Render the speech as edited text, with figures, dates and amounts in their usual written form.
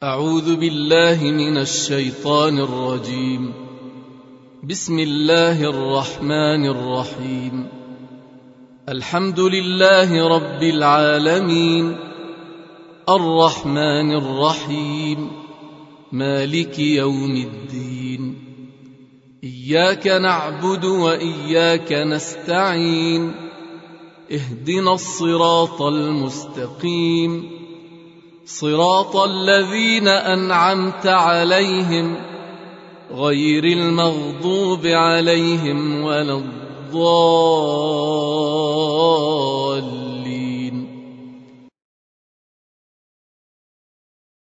أعوذ بالله من الشيطان الرجيم. بسم الله الرحمن الرحيم. الحمد لله رب العالمين، الرحمن الرحيم، مالك يوم الدين. إياك نعبد وإياك نستعين، اهدنا الصراط المستقيم، صراط الذين أنعمت عليهم غير المغضوب عليهم ولا الضالين.